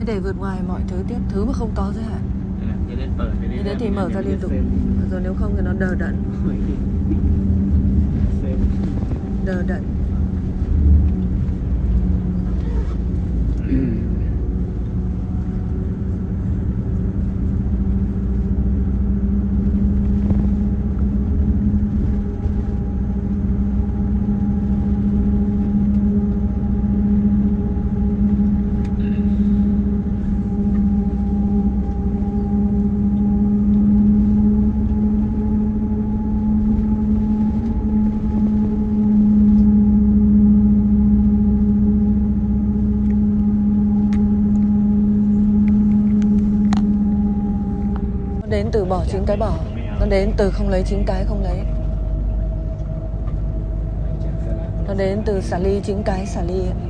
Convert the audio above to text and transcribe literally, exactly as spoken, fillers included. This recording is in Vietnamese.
để vượt ngoài mọi thứ tiết, thứ mà không có giới hạn. Như thế mở cái Như thế thì mở ra liên tục. Rồi nếu không thì nó đờ đẫn. Đờ đẫn. Đến từ bỏ chín cái bỏ. Nó đến từ không lấy chín cái không lấy. Nó đến từ xả ly chín cái xả ly ấy.